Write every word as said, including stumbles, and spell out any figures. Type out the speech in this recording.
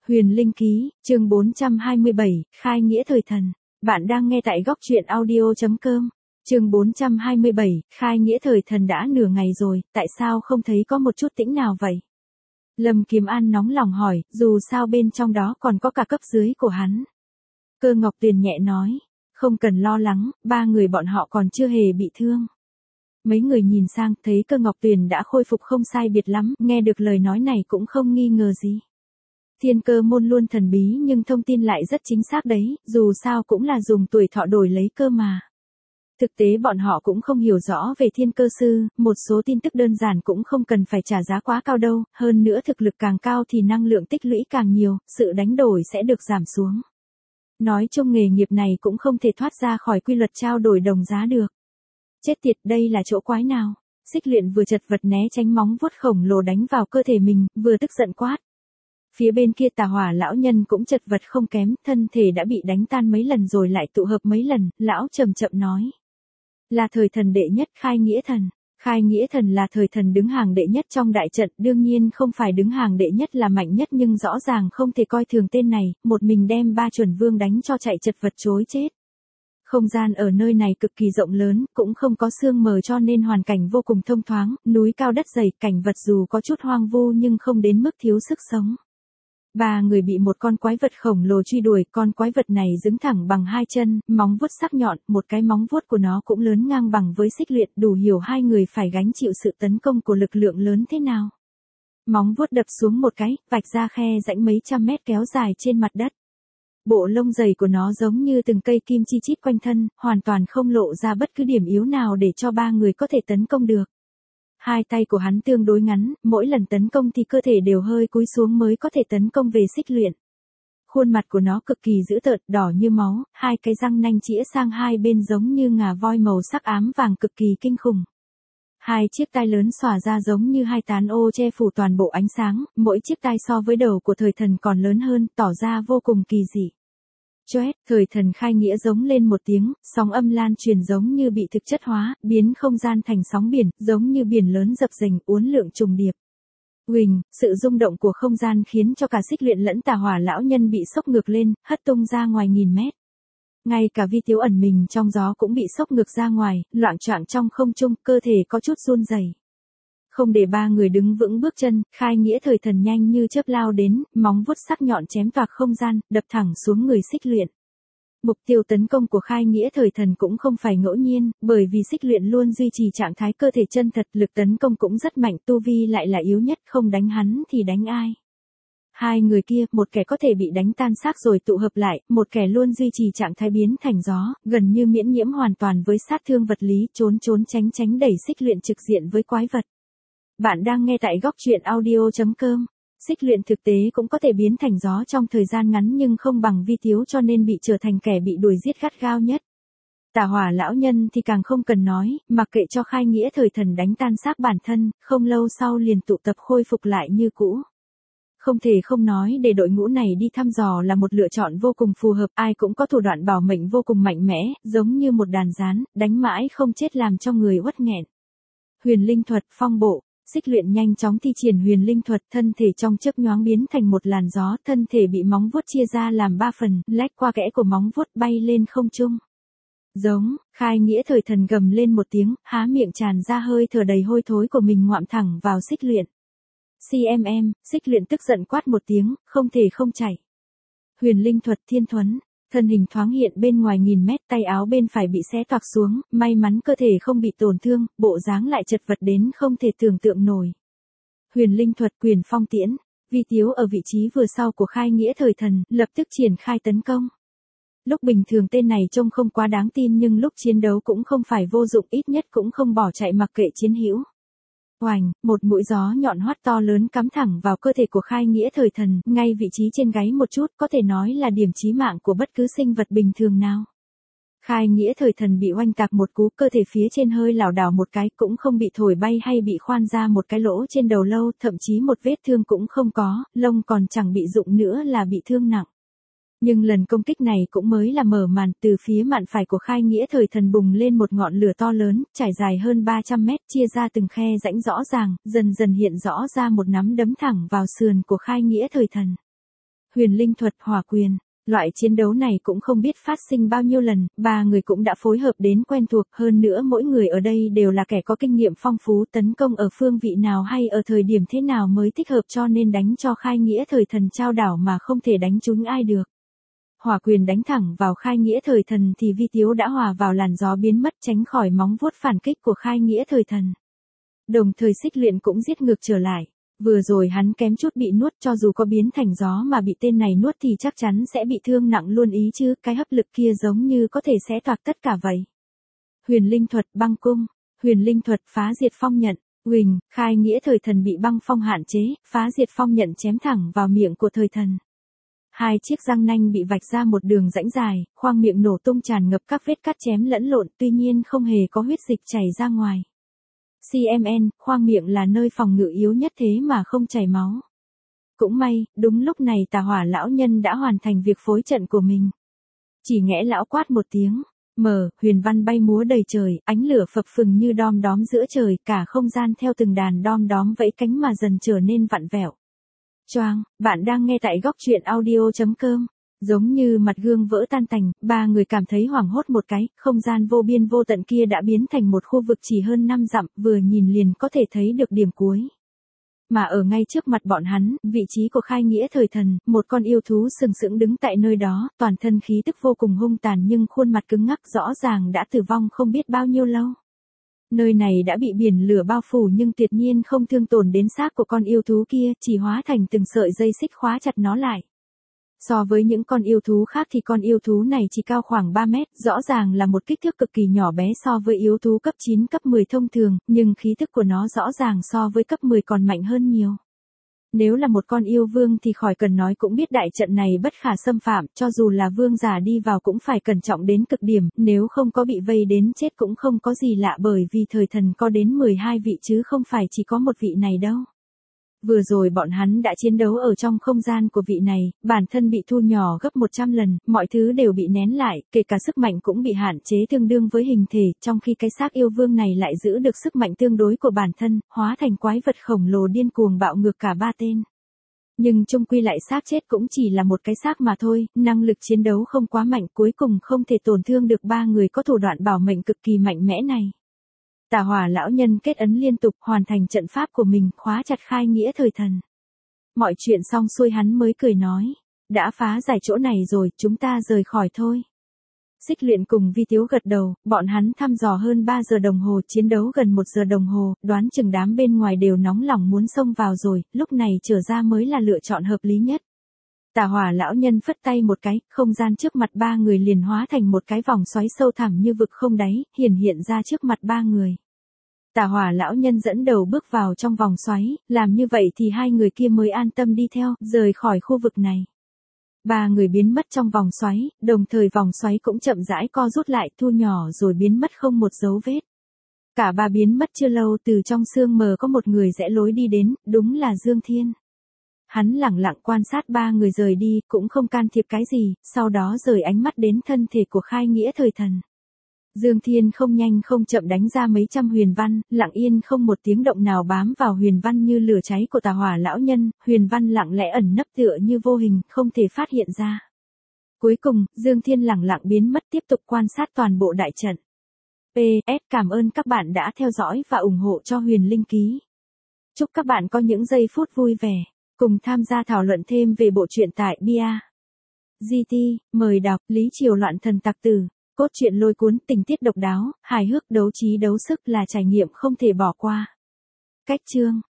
Huyền Linh Ký, chương bốn trăm hai mươi bảy, Khai Nghĩa Thời Thần. Bạn đang nghe tại góc truyện audio chấm com. Chương bốn trăm hai mươi bảy, Khai Nghĩa Thời Thần đã nửa ngày rồi, tại sao không thấy có một chút tĩnh nào vậy? Lâm Kiếm An nóng lòng hỏi, dù sao bên trong đó còn có cả cấp dưới của hắn. Cơ Ngọc Tuyền nhẹ nói, không cần lo lắng, ba người bọn họ còn chưa hề bị thương. Mấy người nhìn sang, thấy Cơ Ngọc Tuyền đã khôi phục không sai biệt lắm, nghe được lời nói này cũng không nghi ngờ gì. Thiên Cơ môn luôn thần bí nhưng thông tin lại rất chính xác đấy, dù sao cũng là dùng tuổi thọ đổi lấy cơ mà. Thực tế bọn họ cũng không hiểu rõ về Thiên Cơ sư, một số tin tức đơn giản cũng không cần phải trả giá quá cao đâu, hơn nữa thực lực càng cao thì năng lượng tích lũy càng nhiều, sự đánh đổi sẽ được giảm xuống. Nói chung nghề nghiệp này cũng không thể thoát ra khỏi quy luật trao đổi đồng giá được. Chết tiệt, đây là chỗ quái nào? Xích Luyện vừa chật vật né tránh móng vuốt khổng lồ đánh vào cơ thể mình, vừa tức giận quát. Phía bên kia Tà Hỏa lão nhân cũng chật vật không kém, thân thể đã bị đánh tan mấy lần rồi lại tụ hợp mấy lần, lão chậm chậm nói. Là thời thần đệ nhất Khai Nghĩa Thần. Khai Nghĩa Thần là thời thần đứng hàng đệ nhất trong đại trận, đương nhiên không phải đứng hàng đệ nhất là mạnh nhất nhưng rõ ràng không thể coi thường tên này, một mình đem ba chuẩn vương đánh cho chạy chật vật chối chết. Không gian ở nơi này cực kỳ rộng lớn, cũng không có sương mờ cho nên hoàn cảnh vô cùng thông thoáng, núi cao đất dày, cảnh vật dù có chút hoang vu nhưng không đến mức thiếu sức sống. Ba người bị một con quái vật khổng lồ truy đuổi, con quái vật này đứng thẳng bằng hai chân, móng vuốt sắc nhọn, một cái móng vuốt của nó cũng lớn ngang bằng với Xích Luyện, đủ hiểu hai người phải gánh chịu sự tấn công của lực lượng lớn thế nào. Móng vuốt đập xuống một cái, vạch ra khe rãnh mấy trăm mét kéo dài trên mặt đất. Bộ lông dày của nó giống như từng cây kim chi chít quanh thân, hoàn toàn không lộ ra bất cứ điểm yếu nào để cho ba người có thể tấn công được. Hai tay của hắn tương đối ngắn, mỗi lần tấn công thì cơ thể đều hơi cúi xuống mới có thể tấn công về Xích Luyện. Khuôn mặt của nó cực kỳ dữ tợn, đỏ như máu, hai cái răng nanh chĩa sang hai bên giống như ngà voi màu sắc ám vàng cực kỳ kinh khủng. Hai chiếc tai lớn xòa ra giống như hai tán ô che phủ toàn bộ ánh sáng, mỗi chiếc tai so với đầu của thời thần còn lớn hơn, tỏ ra vô cùng kỳ dị. Choét, thời thần khai nghĩa giống lên một tiếng, sóng âm lan truyền giống như bị thực chất hóa, biến không gian thành sóng biển, giống như biển lớn dập dềnh, uốn lượn trùng điệp. Huỳnh, sự rung động của không gian khiến cho cả Xích Luyện lẫn Tà Hỏa lão nhân bị sốc ngược lên, hất tung ra ngoài nghìn mét. Ngay cả Vi Tiếu ẩn mình trong gió cũng bị sốc ngược ra ngoài, loạng choạng trong không trung, cơ thể có chút run rẩy. Không để ba người đứng vững bước chân, Khai Nghĩa thời thần nhanh như chớp lao đến, móng vuốt sắc nhọn chém toạc không gian, đập thẳng xuống người Xích Luyện. Mục tiêu tấn công của Khai Nghĩa thời thần cũng không phải ngẫu nhiên, bởi vì Xích Luyện luôn duy trì trạng thái cơ thể chân thật, lực tấn công cũng rất mạnh, tu vi lại là yếu nhất, không đánh hắn thì đánh ai. Hai người kia, một kẻ có thể bị đánh tan xác rồi tụ hợp lại, một kẻ luôn duy trì trạng thái biến thành gió, gần như miễn nhiễm hoàn toàn với sát thương vật lý, trốn trốn tránh tránh đẩy Xích Luyện trực diện với quái vật. Bạn đang nghe tại góc truyện audio chấm com. Xích Luyện thực tế cũng có thể biến thành gió trong thời gian ngắn nhưng không bằng Vi Tiếu cho nên bị trở thành kẻ bị đuổi giết gắt gao nhất. Tà Hỏa lão nhân thì càng không cần nói, mặc kệ cho Khai Nghĩa thời thần đánh tan xác bản thân, không lâu sau liền tụ tập khôi phục lại như cũ. Không thể không nói để đội ngũ này đi thăm dò là một lựa chọn vô cùng phù hợp, ai cũng có thủ đoạn bảo mệnh vô cùng mạnh mẽ, giống như một đàn gián, đánh mãi không chết làm cho người uất nghẹn. Huyền linh thuật, phong bộ. Xích Luyện nhanh chóng thi triển huyền linh thuật, thân thể trong chớp nhoáng biến thành một làn gió, thân thể bị móng vuốt chia ra làm ba phần, lách qua kẽ của móng vuốt bay lên không trung. Giống, Khai Nghĩa thời thần gầm lên một tiếng, há miệng tràn ra hơi thở đầy hôi thối của mình ngoạm thẳng vào Xích Luyện. xmm, Xích Luyện tức giận quát một tiếng, không thể không chạy. Huyền linh thuật thiên thuấn. Thân hình thoáng hiện bên ngoài nghìn mét, tay áo bên phải bị xé toạc xuống, may mắn cơ thể không bị tổn thương, bộ dáng lại chật vật đến không thể tưởng tượng nổi. Huyền linh thuật quyền phong tiễn, Vi Tiếu ở vị trí vừa sau của Khai Nghĩa thời thần, lập tức triển khai tấn công. Lúc bình thường tên này trông không quá đáng tin nhưng lúc chiến đấu cũng không phải vô dụng, ít nhất cũng không bỏ chạy mặc kệ chiến hữu. Oành, một mũi gió nhọn hoắt to lớn cắm thẳng vào cơ thể của Khai Nghĩa thời thần, ngay vị trí trên gáy một chút, có thể nói là điểm chí mạng của bất cứ sinh vật bình thường nào. Khai Nghĩa thời thần bị oanh tạc một cú, cơ thể phía trên hơi lảo đảo một cái, cũng không bị thổi bay hay bị khoan ra một cái lỗ trên đầu lâu, thậm chí một vết thương cũng không có, lông còn chẳng bị rụng nữa là bị thương nặng. Nhưng lần công kích này cũng mới là mở màn, từ phía mạn phải của Khai Nghĩa thời thần bùng lên một ngọn lửa to lớn, trải dài hơn ba trăm mét, chia ra từng khe rãnh rõ ràng, dần dần hiện rõ ra một nắm đấm thẳng vào sườn của Khai Nghĩa thời thần. huyền linh thuật, hỏa quyền. Loại chiến đấu này cũng không biết phát sinh bao nhiêu lần, ba người cũng đã phối hợp đến quen thuộc, hơn nữa mỗi người ở đây đều là kẻ có kinh nghiệm phong phú, tấn công ở phương vị nào hay ở thời điểm thế nào mới thích hợp, cho nên đánh cho khai nghĩa thời thần trao đảo mà không thể đánh trúng ai được. Hỏa quyền đánh thẳng vào khai nghĩa thời thần thì Vi Tiếu đã hòa vào làn gió biến mất, tránh khỏi móng vuốt phản kích của khai nghĩa thời thần. Đồng thời Xích Luyện cũng giết ngược trở lại. Vừa rồi hắn kém chút bị nuốt, cho dù có biến thành gió mà bị tên này nuốt thì chắc chắn sẽ bị thương nặng luôn ý chứ, cái hấp lực kia giống như có thể xé toạc tất cả vậy. Huyền linh thuật, băng cung, huyền linh thuật, phá diệt phong nhận, huỳnh, khai nghĩa thời thần bị băng phong hạn chế, phá diệt phong nhận chém thẳng vào miệng của thời thần. Hai chiếc răng nanh bị vạch ra một đường rãnh dài, khoang miệng nổ tung tràn ngập các vết cắt chém lẫn lộn, tuy nhiên không hề có huyết dịch chảy ra ngoài. xê em en, khoang miệng là nơi phòng ngự yếu nhất thế mà không chảy máu. Cũng may, đúng lúc này Tà Hỏa lão nhân đã hoàn thành việc phối trận của mình. Chỉ nghe lão quát một tiếng, mở, huyền văn bay múa đầy trời, ánh lửa phập phừng như đom đóm giữa trời, cả không gian theo từng đàn đom đóm vẫy cánh mà dần trở nên vặn vẹo. Choang, bạn đang nghe tại góc truyện audio chấm com. Giống như mặt gương vỡ tan tành, ba người cảm thấy hoảng hốt một cái, không gian vô biên vô tận kia đã biến thành một khu vực chỉ hơn năm dặm, vừa nhìn liền có thể thấy được điểm cuối. Mà ở ngay trước mặt bọn hắn, vị trí của khai nghĩa thời thần, một con yêu thú sừng sững đứng tại nơi đó, toàn thân khí tức vô cùng hung tàn nhưng khuôn mặt cứng ngắc, rõ ràng đã tử vong không biết bao nhiêu lâu. Nơi này đã bị biển lửa bao phủ nhưng tuyệt nhiên không thương tổn đến xác của con yêu thú kia, chỉ hóa thành từng sợi dây xích khóa chặt nó lại. So với những con yêu thú khác thì con yêu thú này chỉ cao khoảng ba mét, rõ ràng là một kích thước cực kỳ nhỏ bé so với yêu thú cấp chín cấp mười thông thường, nhưng khí tức của nó rõ ràng so với cấp mười còn mạnh hơn nhiều. Nếu là một con yêu vương thì khỏi cần nói cũng biết đại trận này bất khả xâm phạm, cho dù là vương giả đi vào cũng phải cẩn trọng đến cực điểm, nếu không có bị vây đến chết cũng không có gì lạ bởi vì thời thần có đến mười hai vị chứ không phải chỉ có một vị này đâu. Vừa rồi bọn hắn đã chiến đấu ở trong không gian của vị này, bản thân bị thu nhỏ gấp một trăm lần, mọi thứ đều bị nén lại, kể cả sức mạnh cũng bị hạn chế tương đương với hình thể, trong khi cái xác yêu vương này lại giữ được sức mạnh tương đối của bản thân, hóa thành quái vật khổng lồ điên cuồng bạo ngược cả ba tên. Nhưng chung quy lại xác chết cũng chỉ là một cái xác mà thôi, năng lực chiến đấu không quá mạnh, cuối cùng không thể tổn thương được ba người có thủ đoạn bảo mệnh cực kỳ mạnh mẽ này. Tà Hỏa lão nhân kết ấn liên tục, hoàn thành trận pháp của mình, khóa chặt khai nghĩa thời thần. Mọi chuyện xong xuôi hắn mới cười nói, đã phá giải chỗ này rồi, chúng ta rời khỏi thôi. Xích Luyện cùng Vi Tiếu gật đầu, bọn hắn thăm dò hơn ba giờ đồng hồ, chiến đấu gần một giờ đồng hồ, đoán chừng đám bên ngoài đều nóng lòng muốn xông vào rồi, lúc này trở ra mới là lựa chọn hợp lý nhất. Tà Hỏa lão nhân phất tay một cái, không gian trước mặt ba người liền hóa thành một cái vòng xoáy sâu thẳm như vực không đáy, hiển hiện ra trước mặt ba người. Tà Hỏa lão nhân dẫn đầu bước vào trong vòng xoáy, làm như vậy thì hai người kia mới an tâm đi theo, rời khỏi khu vực này. Ba người biến mất trong vòng xoáy, đồng thời vòng xoáy cũng chậm rãi co rút lại, thu nhỏ rồi biến mất không một dấu vết. Cả ba biến mất chưa lâu, từ trong sương mờ có một người rẽ lối đi đến, đúng là Dương Thiên. Hắn lẳng lặng quan sát ba người rời đi, cũng không can thiệp cái gì, sau đó rời ánh mắt đến thân thể của khai nghĩa thời thần. Dương Thiên không nhanh không chậm đánh ra mấy trăm huyền văn, lặng yên không một tiếng động nào bám vào huyền văn như lửa cháy của Tà Hỏa lão nhân, huyền văn lặng lẽ ẩn nấp tựa như vô hình, không thể phát hiện ra. Cuối cùng, Dương Thiên lặng lặng biến mất, tiếp tục quan sát toàn bộ đại trận. pê ét Cảm ơn các bạn đã theo dõi và ủng hộ cho Huyền Linh Ký. Chúc các bạn có những giây phút vui vẻ, cùng tham gia thảo luận thêm về bộ truyện tại bia. giê tê, mời đọc, Lý Triều loạn thần tặc tử. Cốt truyện lôi cuốn, tình tiết độc đáo, hài hước, đấu trí đấu sức là trải nghiệm không thể bỏ qua. Cách chương